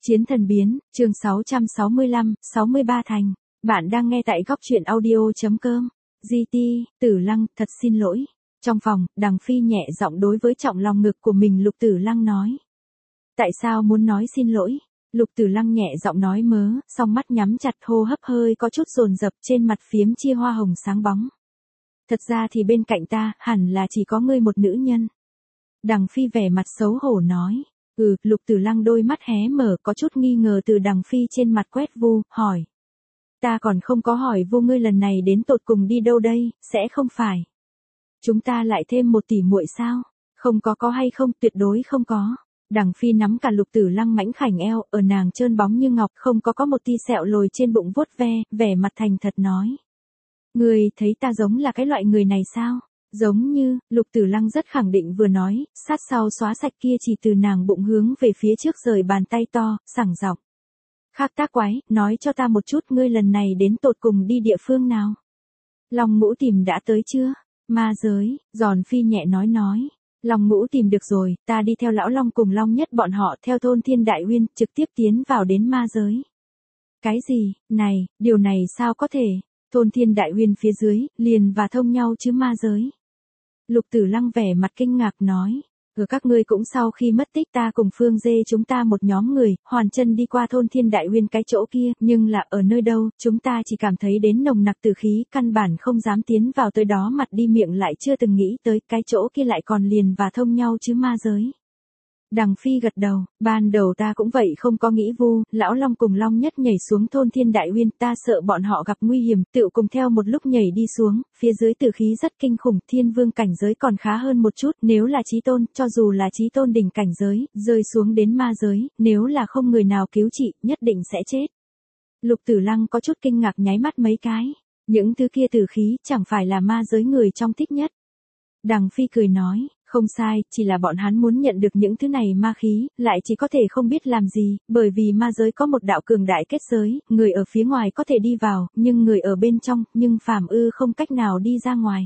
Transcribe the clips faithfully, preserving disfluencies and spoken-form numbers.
Chiến thần biến, chương sáu trăm sáu mươi lăm, sáu mươi ba thành. Bạn đang nghe tại góc truyện audio.com. giê tê, Tử Lăng, thật xin lỗi. Trong phòng, Đằng Phi nhẹ giọng đối với trọng lòng ngực của mình Lục Tử Lăng nói. Tại sao muốn nói xin lỗi? Lục Tử Lăng nhẹ giọng nói mớ, song mắt nhắm chặt, hô hấp hơi có chút dồn dập, trên mặt phiếm chia hoa hồng sáng bóng. Thật ra thì bên cạnh ta, hẳn là chỉ có ngươi một nữ nhân. Đằng Phi vẻ mặt xấu hổ nói. Ừ, Lục Tử Lăng đôi mắt hé mở, có chút nghi ngờ từ Đằng Phi trên mặt quét vu, hỏi. Ta còn không có hỏi vu ngươi lần này đến tột cùng đi đâu đây, sẽ không phải. Chúng ta lại thêm một tỷ muội sao? Không có có hay không, tuyệt đối không có. Đằng Phi nắm cả Lục Tử Lăng mảnh khảnh eo, ở nàng trơn bóng như ngọc, không có có một tia sẹo lồi trên bụng vuốt ve, vẻ mặt thành thật nói. Ngươi thấy ta giống là cái loại người này sao? Giống như, Lục Tử Lăng rất khẳng định vừa nói, sát sau xóa sạch kia chỉ từ nàng bụng hướng về phía trước rời bàn tay to, sảng giọng. Khác tác quái, nói cho ta một chút ngươi lần này đến tột cùng đi địa phương nào? Long Ngũ Tìm đã tới chưa? Ma giới, Giòn Phi nhẹ nói nói. Long Ngũ Tìm được rồi, ta đi theo lão Long cùng Long Nhất bọn họ theo thôn Thiên Đại Uyên, trực tiếp tiến vào đến ma giới. Cái gì, này, điều này sao có thể? Thôn Thiên Đại Uyên phía dưới, liền và thông nhau chứ ma giới. Lục Tử Lăng vẻ mặt kinh ngạc nói, ở các ngươi cũng sau khi mất tích ta cùng Phương Dê chúng ta một nhóm người, hoàn chân đi qua thôn Thiên Đại Uyên cái chỗ kia, nhưng là ở nơi đâu, chúng ta chỉ cảm thấy đến nồng nặc tử khí, căn bản không dám tiến vào tới đó, mặt đi miệng lại chưa từng nghĩ tới, cái chỗ kia lại còn liền và thông nhau chứ ma giới. Đằng Phi gật đầu, ban đầu ta cũng vậy không có nghĩ vu, lão Long cùng Long Nhất nhảy xuống thôn Thiên Đại Uyên, ta sợ bọn họ gặp nguy hiểm, tự cùng theo một lúc nhảy đi xuống, phía dưới tử khí rất kinh khủng, thiên vương cảnh giới còn khá hơn một chút, nếu là chí tôn, cho dù là chí tôn đỉnh cảnh giới, rơi xuống đến ma giới, nếu là không người nào cứu trị, nhất định sẽ chết. Lục Tử Lăng có chút kinh ngạc nháy mắt mấy cái, những thứ kia tử khí chẳng phải là ma giới người trong thích nhất. Đằng Phi cười nói. Không sai, chỉ là bọn hắn muốn nhận được những thứ này ma khí, lại chỉ có thể không biết làm gì, bởi vì ma giới có một đạo cường đại kết giới, người ở phía ngoài có thể đi vào, nhưng người ở bên trong, nhưng phàm ư không cách nào đi ra ngoài.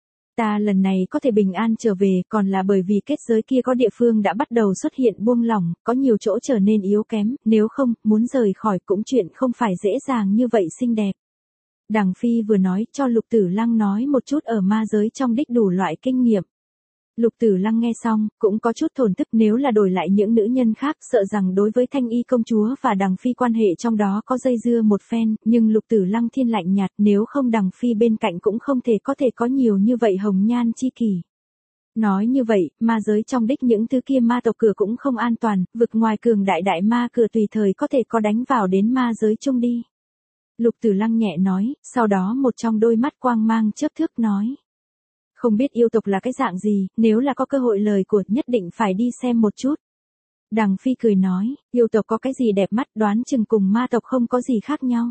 Ta lần này có thể bình an trở về, còn là bởi vì kết giới kia có địa phương đã bắt đầu xuất hiện buông lỏng, có nhiều chỗ trở nên yếu kém, nếu không, muốn rời khỏi cũng chuyện không phải dễ dàng như vậy xinh đẹp. Đằng Phi vừa nói cho Lục Tử Lăng nói một chút ở ma giới trong đích đủ loại kinh nghiệm. Lục Tử Lăng nghe xong, cũng có chút thổn thức, nếu là đổi lại những nữ nhân khác, sợ rằng đối với Thanh Y công chúa và Đằng Phi quan hệ trong đó có dây dưa một phen, nhưng Lục Tử Lăng thiên lạnh nhạt, nếu không Đằng Phi bên cạnh cũng không thể có thể có nhiều như vậy hồng nhan chi kỷ. Nói như vậy, ma giới trong đích những thứ kia ma tộc cửa cũng không an toàn, vực ngoài cường đại đại ma cửa tùy thời có thể có đánh vào đến ma giới chung đi. Lục Tử Lăng nhẹ nói, sau đó một trong đôi mắt quang mang chớp thước nói. Không biết yêu tộc là cái dạng gì, nếu là có cơ hội lời của nhất định phải đi xem một chút. Đằng Phi cười nói, yêu tộc có cái gì đẹp mắt, đoán chừng cùng ma tộc không có gì khác nhau.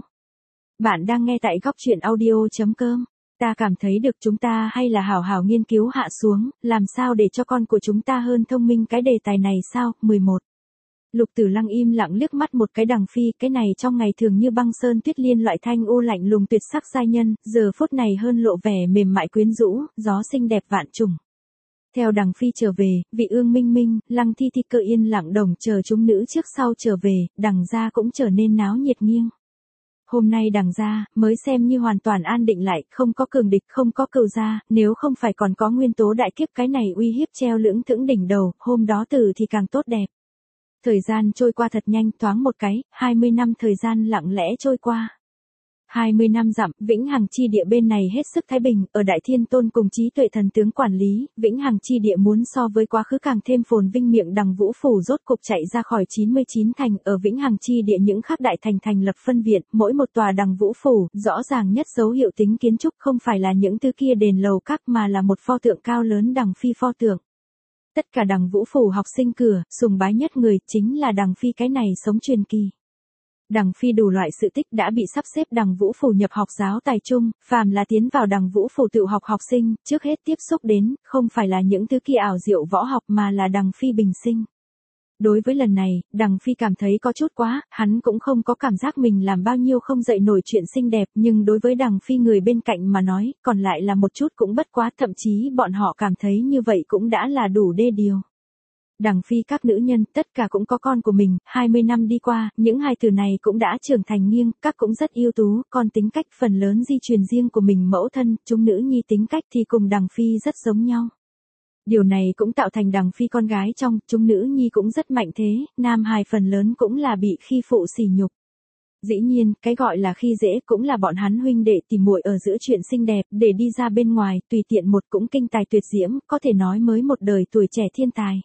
Bạn đang nghe tại góc truyện audio.com. Ta cảm thấy được chúng ta hay là hảo hảo nghiên cứu hạ xuống, làm sao để cho con của chúng ta hơn thông minh cái đề tài này sao, mười một. Lục Tử Lăng im lặng liếc mắt một cái Đằng Phi, cái này trong ngày thường như băng sơn tuyết liên loại thanh u lạnh lùng tuyệt sắc giai nhân, giờ phút này hơn lộ vẻ mềm mại quyến rũ, gió xinh đẹp vạn trùng. Theo Đằng Phi trở về, vị ương minh minh, Lăng Thi Thi cơ yên lặng đồng chờ chúng nữ trước sau trở về, Đằng gia cũng trở nên náo nhiệt nghiêng. Hôm nay Đằng gia mới xem như hoàn toàn an định lại, không có cường địch, không có cừu gia, nếu không phải còn có nguyên tố đại kiếp cái này uy hiếp treo lưỡng thững đỉnh đầu, hôm đó tử thì càng tốt đẹp. Thời gian trôi qua thật nhanh, thoáng một cái, hai mươi năm thời gian lặng lẽ trôi qua. hai mươi năm dặm, Vĩnh Hằng chi địa bên này hết sức thái bình, ở Đại Thiên Tôn cùng trí tuệ thần tướng quản lý, Vĩnh Hằng chi địa muốn so với quá khứ càng thêm phồn vinh, miệng Đằng Vũ phủ rốt cục chạy ra khỏi chín mươi chín thành, ở Vĩnh Hằng chi địa những khác đại thành thành lập phân viện, mỗi một tòa Đằng Vũ phủ, rõ ràng nhất dấu hiệu tính kiến trúc không phải là những thứ kia đền lầu các mà là một pho tượng cao lớn Đằng Phi pho tượng. Tất cả Đằng Vũ phủ học sinh cửa, sùng bái nhất người, chính là Đằng Phi cái này sống truyền kỳ. Đằng Phi đủ loại sự tích đã bị sắp xếp Đằng Vũ phủ nhập học giáo tài trung, phàm là tiến vào Đằng Vũ phủ tự học học sinh, trước hết tiếp xúc đến, không phải là những thứ kia ảo diệu võ học mà là Đằng Phi bình sinh. Đối với lần này, Đằng Phi cảm thấy có chút quá, hắn cũng không có cảm giác mình làm bao nhiêu không dậy nổi chuyện xinh đẹp, nhưng đối với Đằng Phi người bên cạnh mà nói, còn lại là một chút cũng bất quá, thậm chí bọn họ cảm thấy như vậy cũng đã là đủ đê điều. Đằng Phi các nữ nhân, tất cả cũng có con của mình, hai mươi năm đi qua, những hai từ này cũng đã trưởng thành nghiêng, các cũng rất ưu tú, con tính cách phần lớn di truyền riêng của mình mẫu thân, chúng nữ nhi tính cách thì cùng Đằng Phi rất giống nhau. Điều này cũng tạo thành Đằng Phi con gái trong, chúng nữ nhi cũng rất mạnh thế, nam hài phần lớn cũng là bị khi phụ sỉ nhục. Dĩ nhiên, cái gọi là khi dễ cũng là bọn hắn huynh đệ tìm muội ở giữa chuyện xinh đẹp, để đi ra bên ngoài, tùy tiện một cũng kinh tài tuyệt diễm, có thể nói mới một đời tuổi trẻ thiên tài.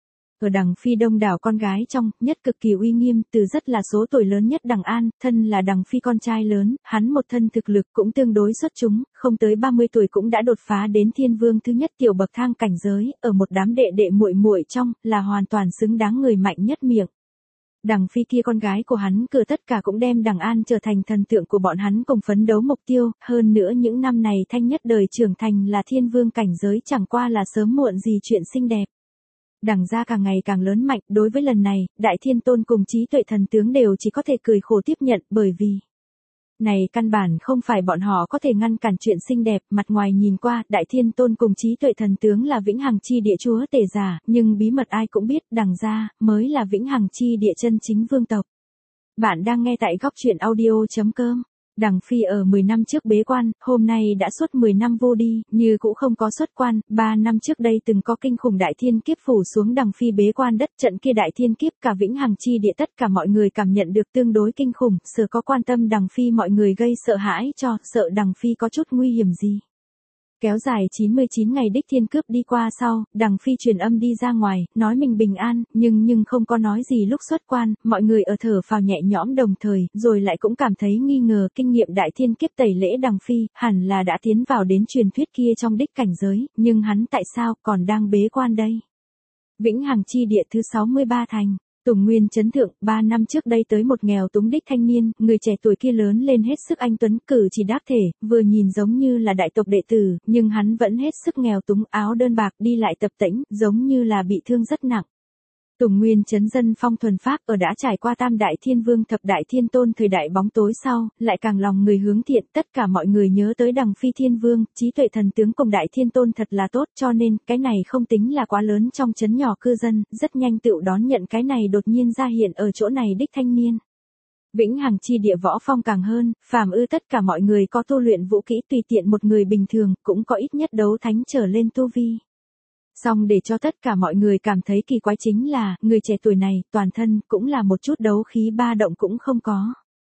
Ở Đằng Phi đông đảo con gái trong, nhất cực kỳ uy nghiêm, từ rất là số tuổi lớn nhất Đằng An, thân là Đằng Phi con trai lớn, hắn một thân thực lực cũng tương đối xuất chúng, không tới ba mươi tuổi cũng đã đột phá đến thiên vương thứ nhất tiểu bậc thang cảnh giới, ở một đám đệ đệ muội muội trong, là hoàn toàn xứng đáng người mạnh nhất miệng. Đằng Phi kia con gái của hắn cửa tất cả cũng đem Đằng An trở thành thần tượng của bọn hắn cùng phấn đấu mục tiêu, hơn nữa những năm này thanh nhất đời trưởng thành là thiên vương cảnh giới chẳng qua là sớm muộn gì chuyện xinh đẹp. Đằng gia càng ngày càng lớn mạnh, đối với lần này, Đại Thiên Tôn cùng Trí Tuệ Thần Tướng đều chỉ có thể cười khổ tiếp nhận bởi vì này căn bản không phải bọn họ có thể ngăn cản chuyện xinh đẹp, mặt ngoài nhìn qua, Đại Thiên Tôn cùng Trí Tuệ Thần Tướng là vĩnh hằng chi địa chúa tể giả, nhưng bí mật ai cũng biết, Đằng gia mới là vĩnh hằng chi địa chân chính vương tộc. Bạn đang nghe tại góc truyện audio chấm com. Đằng Phi ở mười năm trước bế quan, hôm nay đã suốt mười năm vô đi, như cũng không có xuất quan, ba năm trước đây từng có kinh khủng đại thiên kiếp phủ xuống Đằng Phi bế quan đất, trận kia đại thiên kiếp cả vĩnh hằng chi địa tất cả mọi người cảm nhận được tương đối kinh khủng, sợ có quan tâm Đằng Phi mọi người gây sợ hãi cho, sợ Đằng Phi có chút nguy hiểm gì. Kéo dài chín mươi chín ngày đích thiên cướp đi qua sau, Đằng Phi truyền âm đi ra ngoài, nói mình bình an, nhưng nhưng không có nói gì lúc xuất quan, mọi người ở thở phào nhẹ nhõm đồng thời, rồi lại cũng cảm thấy nghi ngờ kinh nghiệm đại thiên kiếp tẩy lễ Đằng Phi, hẳn là đã tiến vào đến truyền thuyết kia trong đích cảnh giới, nhưng hắn tại sao còn đang bế quan đây? Vĩnh hằng chi địa thứ sáu mươi ba thành. Tùng Nguyên Trấn Thượng, ba năm trước đây tới một nghèo túng đích thanh niên, người trẻ tuổi kia lớn lên hết sức anh tuấn, cử chỉ đắc thể, vừa nhìn giống như là đại tộc đệ tử, nhưng hắn vẫn hết sức nghèo túng, áo đơn bạc, đi lại tập tễnh, giống như là bị thương rất nặng. Tùng Nguyên Trấn dân phong thuần pháp ở đã trải qua tam đại thiên vương thập đại thiên tôn thời đại bóng tối sau, lại càng lòng người hướng thiện, tất cả mọi người nhớ tới Đằng Phi thiên vương, Trí Tuệ Thần Tướng cùng đại thiên tôn thật là tốt, cho nên, cái này không tính là quá lớn trong trấn nhỏ cư dân, rất nhanh tự đón nhận cái này đột nhiên ra hiện ở chỗ này đích thanh niên. Vĩnh hằng chi địa võ phong càng hơn, phàm ư tất cả mọi người có tu luyện vũ kỹ tùy tiện một người bình thường, cũng có ít nhất đấu thánh trở lên tu vi. Song để cho tất cả mọi người cảm thấy kỳ quái chính là, người trẻ tuổi này, toàn thân, cũng là một chút đấu khí ba động cũng không có.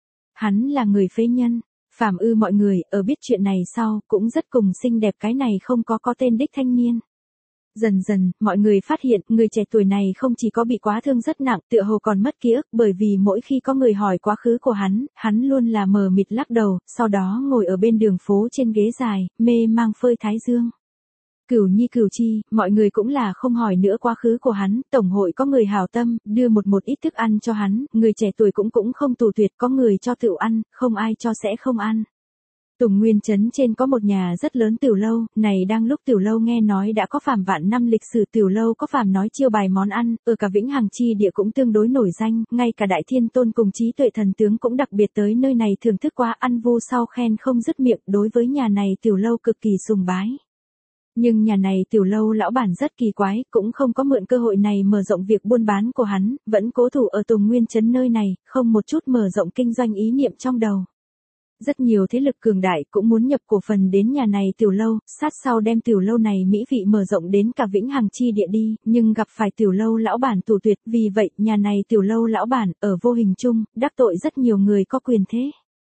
Hắn là người phế nhân, phàm ư mọi người, ở biết chuyện này sau, cũng rất cùng xinh đẹp cái này không có có tên đích thanh niên. Dần dần, mọi người phát hiện, người trẻ tuổi này không chỉ có bị quá thương rất nặng, tựa hồ còn mất ký ức, bởi vì mỗi khi có người hỏi quá khứ của hắn, hắn luôn là mờ mịt lắc đầu, sau đó ngồi ở bên đường phố trên ghế dài, mê mang phơi thái dương. Cửu nhi cửu chi, mọi người cũng là không hỏi nữa quá khứ của hắn, tổng hội có người hảo tâm, đưa một một ít thức ăn cho hắn, người trẻ tuổi cũng cũng không tù tuyệt, có người cho tự ăn, không ai cho sẽ không ăn. Tùng Nguyên Trấn trên có một nhà rất lớn tiểu lâu, này đang lúc tiểu lâu nghe nói đã có phàm vạn năm lịch sử tiểu lâu có phàm nói chiêu bài món ăn, ở cả vĩnh hằng chi địa cũng tương đối nổi danh, ngay cả đại thiên tôn cùng Trí Tuệ Thần Tướng cũng đặc biệt tới nơi này thưởng thức quá ăn vu sau khen không dứt miệng, đối với nhà này tiểu lâu cực kỳ sùng bái. Nhưng nhà này tiểu lâu lão bản rất kỳ quái, cũng không có mượn cơ hội này mở rộng việc buôn bán của hắn, vẫn cố thủ ở Tùng Nguyên Trấn nơi này, không một chút mở rộng kinh doanh ý niệm trong đầu. Rất nhiều thế lực cường đại cũng muốn nhập cổ phần đến nhà này tiểu lâu, sát sau đem tiểu lâu này mỹ vị mở rộng đến cả vĩnh hằng chi địa đi, nhưng gặp phải tiểu lâu lão bản tù tuyệt, vì vậy nhà này tiểu lâu lão bản, ở vô hình chung, đắc tội rất nhiều người có quyền thế.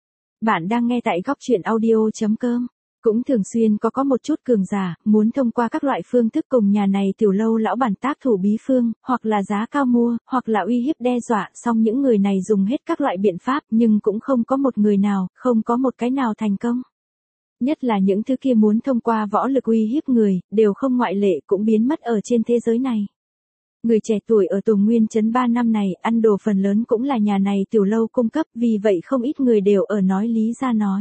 Bạn đang nghe tại góc truyện audio chấm com. Cũng thường xuyên có có một chút cường giả, muốn thông qua các loại phương thức cùng nhà này tiểu lâu lão bản tác thủ bí phương, hoặc là giá cao mua, hoặc là uy hiếp đe dọa, song những người này dùng hết các loại biện pháp, nhưng cũng không có một người nào, không có một cái nào thành công. Nhất là những thứ kia muốn thông qua võ lực uy hiếp người, đều không ngoại lệ cũng biến mất ở trên thế giới này. Người trẻ tuổi ở Tùng Nguyên Trấn ba năm này, ăn đồ phần lớn cũng là nhà này tiểu lâu cung cấp, vì vậy không ít người đều ở nói lý ra nói.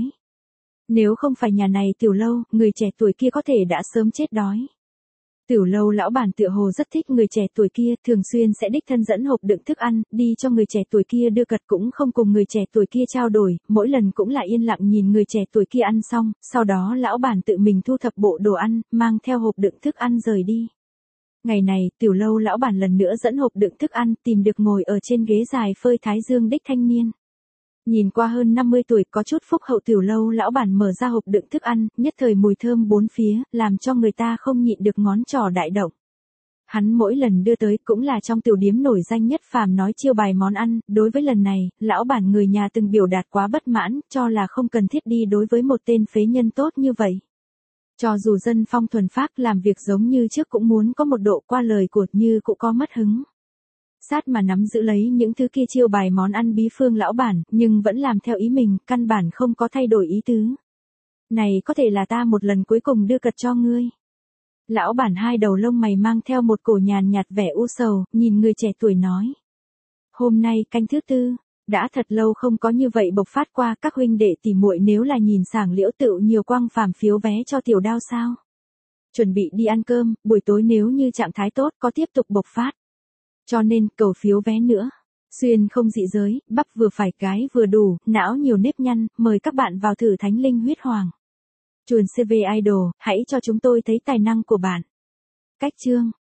Nếu không phải nhà này tiểu lâu, người trẻ tuổi kia có thể đã sớm chết đói. Tiểu lâu lão bản tựa hồ rất thích người trẻ tuổi kia, thường xuyên sẽ đích thân dẫn hộp đựng thức ăn, đi cho người trẻ tuổi kia đưa cật, cũng không cùng người trẻ tuổi kia trao đổi, mỗi lần cũng là yên lặng nhìn người trẻ tuổi kia ăn xong, sau đó lão bản tự mình thu thập bộ đồ ăn, mang theo hộp đựng thức ăn rời đi. Ngày này, tiểu lâu lão bản lần nữa dẫn hộp đựng thức ăn, tìm được ngồi ở trên ghế dài phơi thái dương đích thanh niên. Nhìn qua hơn năm mươi tuổi có chút phúc hậu tiểu lâu lão bản mở ra hộp đựng thức ăn, nhất thời mùi thơm bốn phía, làm cho người ta không nhịn được ngón trỏ đại động. Hắn mỗi lần đưa tới cũng là trong tiểu điếm nổi danh nhất phàm nói chiêu bài món ăn, đối với lần này, lão bản người nhà từng biểu đạt quá bất mãn, cho là không cần thiết đi đối với một tên phế nhân tốt như vậy. Cho dù dân phong thuần phác làm việc giống như trước cũng muốn có một độ qua lời của như cũng có mất hứng. Sát mà nắm giữ lấy những thứ kia chiêu bài món ăn bí phương lão bản, nhưng vẫn làm theo ý mình, căn bản không có thay đổi ý tứ. Này có thể là ta một lần cuối cùng đưa cật cho ngươi. Lão bản hai đầu lông mày mang theo một cổ nhàn nhạt vẻ u sầu, nhìn người trẻ tuổi nói. Hôm nay canh thứ tư, đã thật lâu không có như vậy bộc phát qua các huynh đệ tỉ muội, nếu là nhìn sảng liễu tựu nhiều quang phàm phiếu vé cho tiểu đao sao. Chuẩn bị đi ăn cơm, buổi tối nếu như trạng thái tốt có tiếp tục bộc phát. Cho nên cầu phiếu vé nữa. Xuyên không dị giới, bắp vừa phải cái vừa đủ, não nhiều nếp nhăn, mời các bạn vào thử Thánh Linh Huyết Hoàng. Chuồn xê vê Idol, hãy cho chúng tôi thấy tài năng của bạn. Cách chương